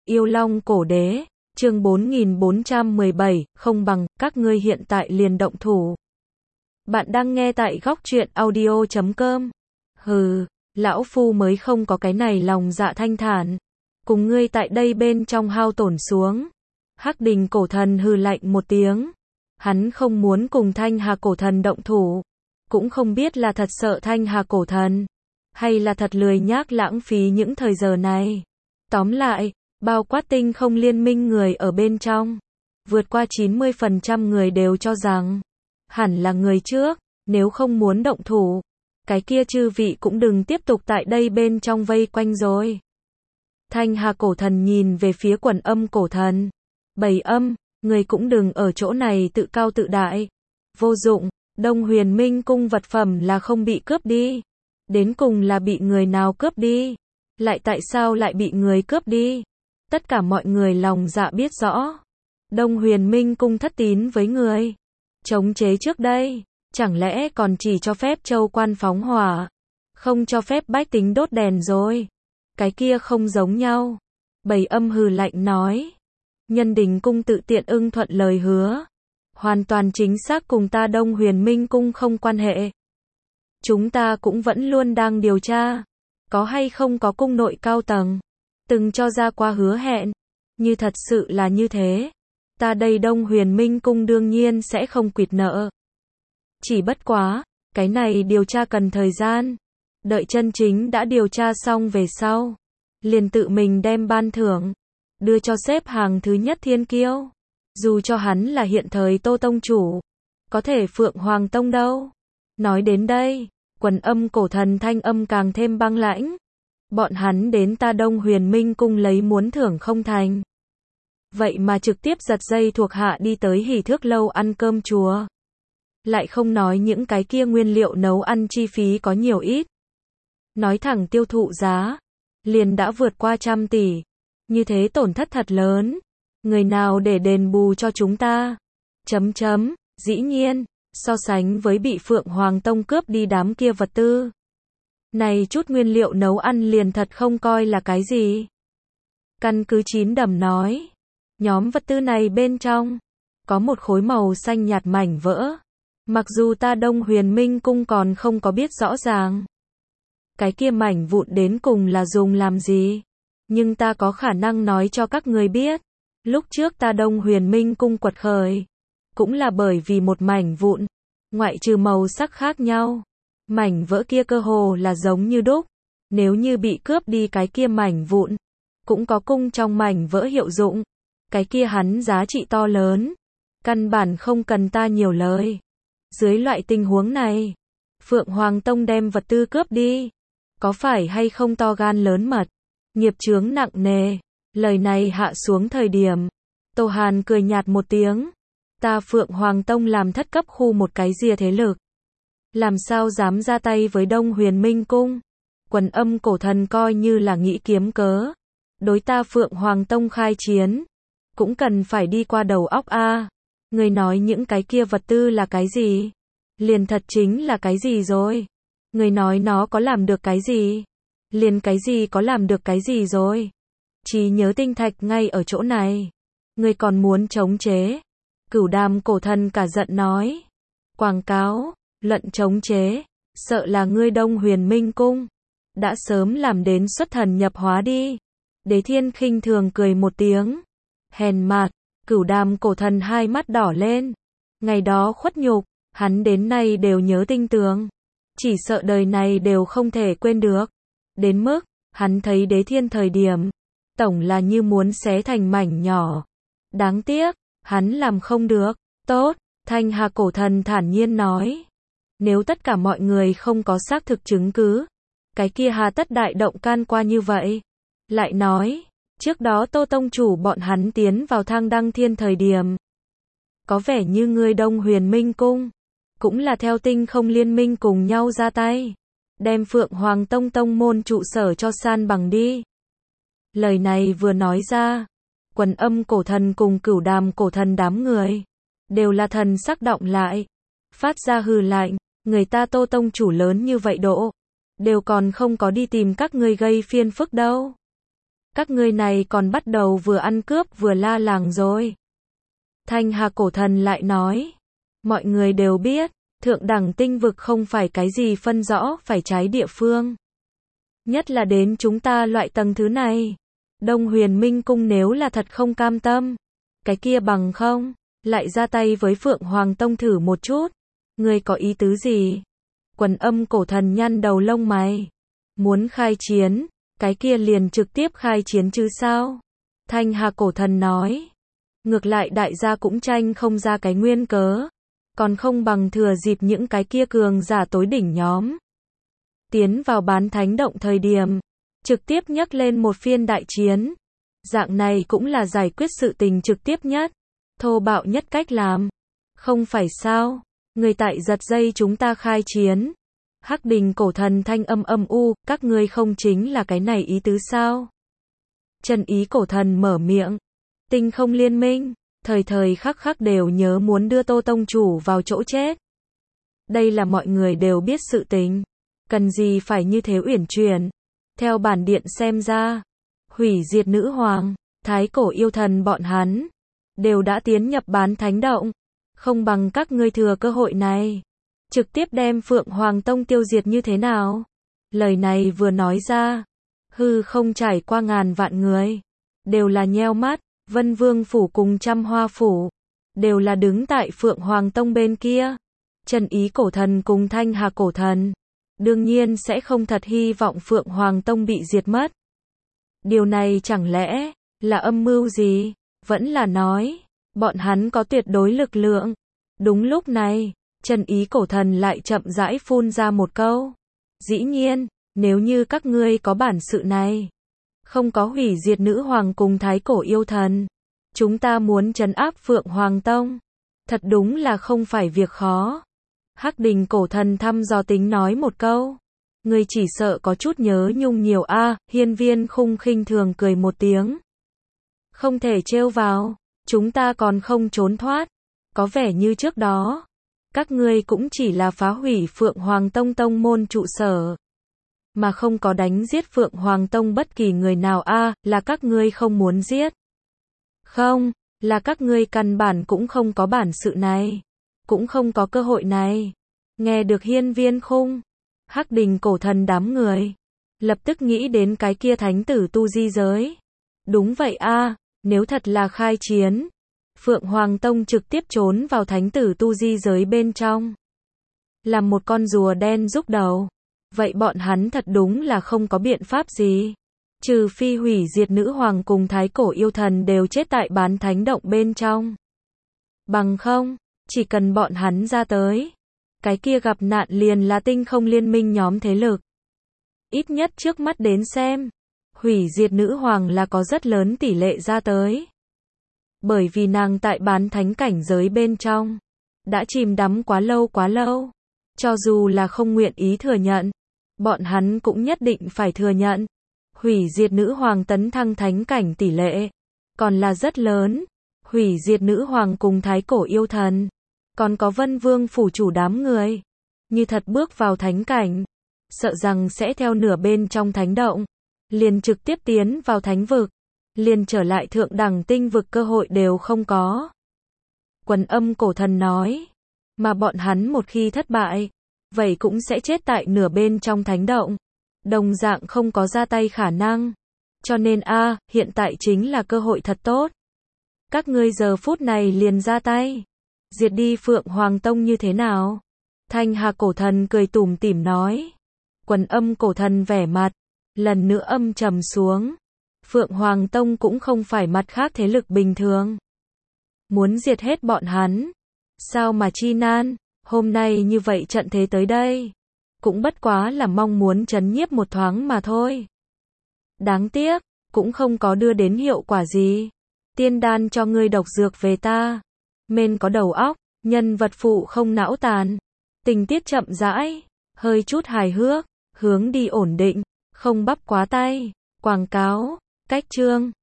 Yêu Long Cổ Đế, chương 4417, không bằng, các ngươi hiện tại liền động thủ. Bạn đang nghe tại góc truyện audio.com. Hừ, lão phu mới không có cái này lòng dạ thanh thản. Cùng ngươi tại đây bên trong hao tổn xuống. Hắc Đình cổ thần hừ lạnh một tiếng. Hắn không muốn cùng Thanh Hà cổ thần động thủ. Cũng không biết là thật sợ Thanh Hà cổ thần. Hay là thật lười nhác lãng phí những thời giờ này. Tóm lại, bao quát tinh không liên minh người ở bên trong. Vượt qua 90% người đều cho rằng hẳn là người trước, nếu không muốn động thủ. Cái kia chư vị cũng đừng tiếp tục tại đây bên trong vây quanh rồi. Thanh Hà cổ thần nhìn về phía Quần Âm cổ thần. Bầy Âm, người cũng đừng ở chỗ này tự cao tự đại. Vô dụng, Đông Huyền Minh cung vật phẩm là không bị cướp đi. Đến cùng là bị người nào cướp đi? Lại tại sao lại bị người cướp đi? Tất cả mọi người lòng dạ biết rõ. Đông Huyền Minh cung thất tín với người chống chế trước đây, chẳng lẽ còn chỉ cho phép châu quan phóng hỏa, không cho phép bách tính đốt đèn rồi. Cái kia không giống nhau. Bầy Âm hừ lạnh nói. Nhân Đình cung tự tiện ưng thuận lời hứa. Hoàn toàn chính xác cùng ta Đông Huyền Minh cung không quan hệ. Chúng ta cũng vẫn luôn đang điều tra. Có hay không có cung nội cao tầng từng cho ra qua hứa hẹn. Như thật sự là như thế, ta đây Đông Huyền Minh cung đương nhiên sẽ không quỵt nợ. Chỉ bất quá, cái này điều tra cần thời gian. Đợi chân chính đã điều tra xong về sau, liền tự mình đem ban thưởng đưa cho xếp hàng thứ nhất thiên kiêu. Dù cho hắn là hiện thời Tô tông chủ, có thể Phượng Hoàng tông đâu. Nói đến đây, Quần Âm cổ thần thanh âm càng thêm băng lãnh. Bọn hắn đến ta Đông Huyền Minh cung lấy muốn thưởng không thành. Vậy mà trực tiếp giật dây thuộc hạ đi tới Hỉ Thước lâu ăn cơm chùa. Lại không nói những cái kia nguyên liệu nấu ăn chi phí có nhiều ít. Nói thẳng tiêu thụ giá, liền đã vượt qua 100 tỷ. Như thế tổn thất thật lớn. Người nào để đền bù cho chúng ta? Dĩ nhiên, so sánh với bị Phượng Hoàng tông cướp đi đám kia vật tư. Này chút nguyên liệu nấu ăn liền thật không coi là cái gì. Căn cứ Chín Đầm nói, nhóm vật tư này bên trong có một khối màu xanh nhạt mảnh vỡ. Mặc dù ta Đông Huyền Minh cung còn không có biết rõ ràng cái kia mảnh vụn đến cùng là dùng làm gì, nhưng ta có khả năng nói cho các người biết. Lúc trước ta Đông Huyền Minh cung quật khởi cũng là bởi vì một mảnh vụn. Ngoại trừ màu sắc khác nhau, mảnh vỡ kia cơ hồ là giống như đúc. Nếu như bị cướp đi cái kia mảnh vụn, cũng có cung trong mảnh vỡ hiệu dụng. Cái kia hắn giá trị to lớn, căn bản không cần ta nhiều lời. Dưới loại tình huống này, Phượng Hoàng tông đem vật tư cướp đi, có phải hay không to gan lớn mật, nghiệp chướng nặng nề. Lời này hạ xuống thời điểm, Tô Hàn cười nhạt một tiếng. Ta Phượng Hoàng tông làm thất cấp khu một cái rìa thế lực, làm sao dám ra tay với Đông Huyền Minh cung. Quần Âm cổ thần coi như là nghĩ kiếm cớ đối ta Phượng Hoàng tông khai chiến, cũng cần phải đi qua đầu óc a. Người nói những cái kia vật tư là cái gì? Liền thật chính là cái gì rồi? Người nói nó có làm được cái gì? Liền cái gì có làm được cái gì rồi? Trí nhớ tinh thạch ngay ở chỗ này. Người còn muốn chống chế? Cửu Đàm cổ thần cả giận nói. Quảng cáo, lận chống chế, sợ là ngươi Đông Huyền Minh cung đã sớm làm đến xuất thần nhập hóa đi. Đế Thiên khinh thường cười một tiếng. Hèn mạt. Cửu Đàm cổ thần hai mắt đỏ lên. Ngày đó khuất nhục, hắn đến nay đều nhớ tinh tường. Chỉ sợ đời này đều không thể quên được. Đến mức, hắn thấy Đế Thiên thời điểm, tổng là như muốn xé thành mảnh nhỏ. Đáng tiếc, hắn làm không được. Tốt, Thanh Hà cổ thần thản nhiên nói. Nếu tất cả mọi người không có xác thực chứng cứ, cái kia hà tất đại động can qua như vậy. Lại nói, trước đó Tô tông chủ bọn hắn tiến vào Thang Đăng Thiên thời điểm, có vẻ như người Đông Huyền Minh cung cũng là theo tinh không liên minh cùng nhau ra tay, đem Phượng Hoàng tông tông môn trụ sở cho san bằng đi. Lời này vừa nói ra, Quần Âm cổ thần cùng Cửu Đàm cổ thần đám người đều là thần sắc động lại, phát ra hừ lạnh. Người ta Tô tông chủ lớn như vậy độ, đều còn không có đi tìm các ngươi gây phiền phức đâu. Các ngươi này còn bắt đầu vừa ăn cướp vừa la làng rồi. Thanh Hà cổ thần lại nói. Mọi người đều biết, thượng đẳng tinh vực không phải cái gì phân rõ phải trái địa phương. Nhất là đến chúng ta loại tầng thứ này. Đông Huyền Minh Cung nếu là thật không cam tâm, cái kia bằng không, lại ra tay với Phượng Hoàng Tông thử một chút. Ngươi có ý tứ gì? Quần Âm cổ thần nhăn đầu lông mày. Muốn khai chiến, cái kia liền trực tiếp khai chiến chứ sao? Thanh Hà cổ thần nói. Ngược lại đại gia cũng tranh không ra cái nguyên cớ. Còn không bằng thừa dịp những cái kia cường giả tối đỉnh nhóm. Tiến vào bán thánh động thời điểm. Trực tiếp nhắc lên một phiên đại chiến. Dạng này cũng là giải quyết sự tình trực tiếp nhất. Thô bạo nhất cách làm. Không phải sao? Người tại giật dây chúng ta khai chiến. Hắc Đình cổ thần thanh âm âm u, các ngươi không chính là cái này ý tứ sao? Trần Ý cổ thần mở miệng. Tinh không liên minh, thời thời khắc khắc đều nhớ muốn đưa Tô tông chủ vào chỗ chết. Đây là mọi người đều biết sự tình. Cần gì phải như thế uyển chuyển. Theo bản điện xem ra, hủy diệt nữ hoàng, thái cổ yêu thần bọn hắn, đều đã tiến nhập bán thánh động. Không bằng các ngươi thừa cơ hội này, trực tiếp đem Phượng Hoàng Tông tiêu diệt như thế nào? Lời này vừa nói ra, hư không trải qua ngàn vạn người, đều là nheo mắt. Vân Vương Phủ cùng Trăm Hoa Phủ, đều là đứng tại Phượng Hoàng Tông bên kia. Trần Ý cổ thần cùng Thanh Hà cổ thần, đương nhiên sẽ không thật hy vọng Phượng Hoàng Tông bị diệt mất. Điều này chẳng lẽ là âm mưu gì? Vẫn là nói, bọn hắn có tuyệt đối lực lượng. Đúng lúc này, Trần Ý cổ thần lại chậm rãi phun ra một câu. Dĩ nhiên, nếu như các ngươi có bản sự này, không có hủy diệt nữ hoàng cùng thái cổ yêu thần, chúng ta muốn trấn áp Phượng Hoàng Tông, thật đúng là không phải việc khó. Hắc Đình cổ thần thăm dò tính nói một câu. Ngươi chỉ sợ có chút nhớ nhung nhiều a. Hiên Viên Khung khinh thường cười một tiếng. Không thể trêu vào, chúng ta còn không trốn thoát. Có vẻ như trước đó, các ngươi cũng chỉ là phá hủy Phượng Hoàng Tông tông môn trụ sở, mà không có đánh giết Phượng Hoàng Tông bất kỳ người nào a. Là các ngươi không muốn giết. Không, là các ngươi căn bản cũng không có bản sự này, cũng không có cơ hội này. Nghe được Hiên Viên Khung, Hắc Đình cổ thần đám người lập tức nghĩ đến cái kia thánh tử tu di giới. Đúng vậy a, nếu thật là khai chiến, Phượng Hoàng Tông trực tiếp trốn vào thánh tử tu di giới bên trong, làm một con rùa đen rúc đầu. Vậy bọn hắn thật đúng là không có biện pháp gì, trừ phi hủy diệt nữ hoàng cùng thái cổ yêu thần đều chết tại bán thánh động bên trong. Bằng không, chỉ cần bọn hắn ra tới, cái kia gặp nạn liền là tinh không liên minh nhóm thế lực. Ít nhất trước mắt đến xem, hủy diệt nữ hoàng là có rất lớn tỷ lệ ra tới. Bởi vì nàng tại bán thánh cảnh giới bên trong, đã chìm đắm quá lâu. Cho dù là không nguyện ý thừa nhận, bọn hắn cũng nhất định phải thừa nhận. Hủy diệt nữ hoàng tấn thăng thánh cảnh tỷ lệ, còn là rất lớn. Hủy diệt nữ hoàng cùng thái cổ yêu thần, còn có Vân Vương Phủ chủ đám người, như thật bước vào thánh cảnh, sợ rằng sẽ theo nửa bên trong thánh động, liền trực tiếp tiến vào thánh vực, liền trở lại thượng đẳng tinh vực cơ hội đều không có. Quần Âm cổ thần nói, mà bọn hắn một khi thất bại, vậy cũng sẽ chết tại nửa bên trong thánh động, đồng dạng không có ra tay khả năng. Cho nên hiện tại chính là cơ hội thật tốt. Các ngươi giờ phút này liền ra tay, diệt đi Phượng Hoàng Tông như thế nào? Thanh Hà cổ thần cười tủm tỉm nói. Quần Âm cổ thần vẻ mặt lần nữa âm trầm xuống. Phượng Hoàng Tông cũng không phải mặt khác thế lực bình thường. Muốn diệt hết bọn hắn, sao mà chi nan. Hôm nay như vậy trận thế tới đây, cũng bất quá là mong muốn trấn nhiếp một thoáng mà thôi. Đáng tiếc, cũng không có đưa đến hiệu quả gì. Tiên đan cho ngươi độc dược về ta. Men có đầu óc, nhân vật phụ không não tàn. Tình tiết chậm rãi, hơi chút hài hước, hướng đi ổn định, không bắp quá tay. Quảng cáo, cách chương.